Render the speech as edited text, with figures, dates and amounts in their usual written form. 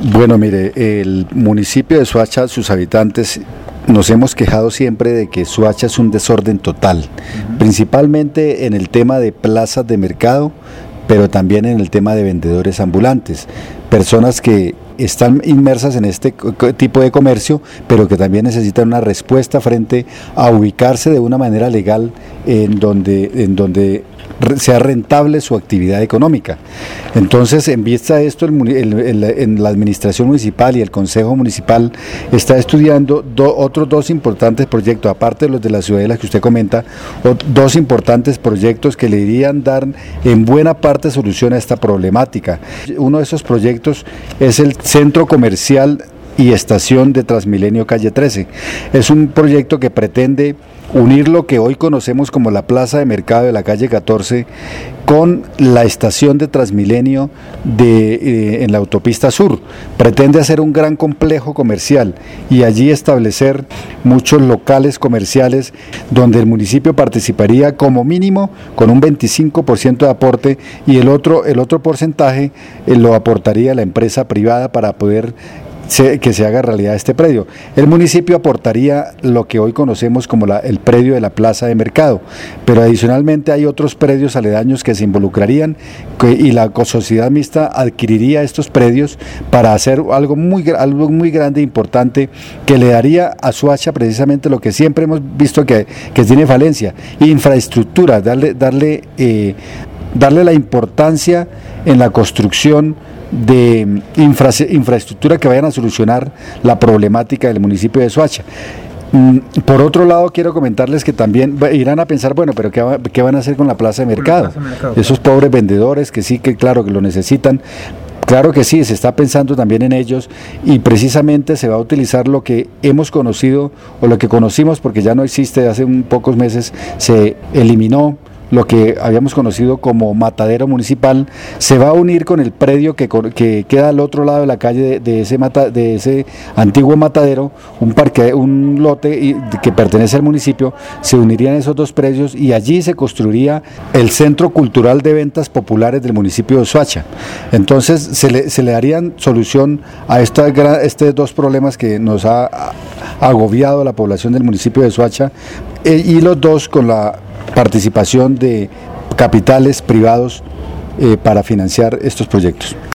Bueno, mire, el municipio de Soacha, sus habitantes, nos hemos quejado siempre de que Soacha es un desorden total, principalmente en el tema de plazas de mercado, pero también en el tema de vendedores ambulantes, personas que están inmersas en este tipo de comercio, pero que también necesitan una respuesta frente a ubicarse de una manera legal en donde sea rentable su actividad económica. Entonces, en vista de esto, en la administración municipal y el consejo municipal está estudiando otros dos importantes proyectos, aparte de los de la ciudadela que usted comenta, dos importantes proyectos que le irían dar en buena parte solución a esta problemática. Uno de esos proyectos es el Centro Comercial y Estación de Transmilenio Calle 13. Es un proyecto que pretende unir lo que hoy conocemos como la plaza de mercado de la calle 14 con la estación de Transmilenio en la autopista sur. Pretende hacer un gran complejo comercial y allí establecer muchos locales comerciales donde el municipio participaría como mínimo con un 25% de aporte y el otro porcentaje lo aportaría la empresa privada para poder que se haga realidad este predio. El municipio aportaría lo que hoy conocemos como el predio de la plaza de mercado, pero adicionalmente hay otros predios aledaños que se involucrarían y la sociedad mixta adquiriría estos predios para hacer algo muy grande e importante que le daría a Soacha precisamente lo que siempre hemos visto que tiene falencia: infraestructura, darle la importancia en la construcción de infraestructura que vayan a solucionar la problemática del municipio de Soacha. Por otro lado, quiero comentarles que también irán a pensar, bueno, pero ¿qué van a hacer con la plaza de mercado? Esos pobres vendedores que sí, que claro que lo necesitan. Claro que sí, se está pensando también en ellos y precisamente se va a utilizar lo que hemos conocido o lo que conocimos, porque ya no existe, hace pocos meses se eliminó lo que habíamos conocido como matadero municipal. Se va a unir con el predio que queda al otro lado de la calle de ese antiguo matadero, un lote que pertenece al municipio. Se unirían esos dos predios y allí se construiría el Centro Cultural de Ventas Populares del municipio de Soacha. Entonces se le darían solución a estos dos problemas que nos ha agobiado a la población del municipio de Soacha, y los dos con la participación de capitales privados para financiar estos proyectos.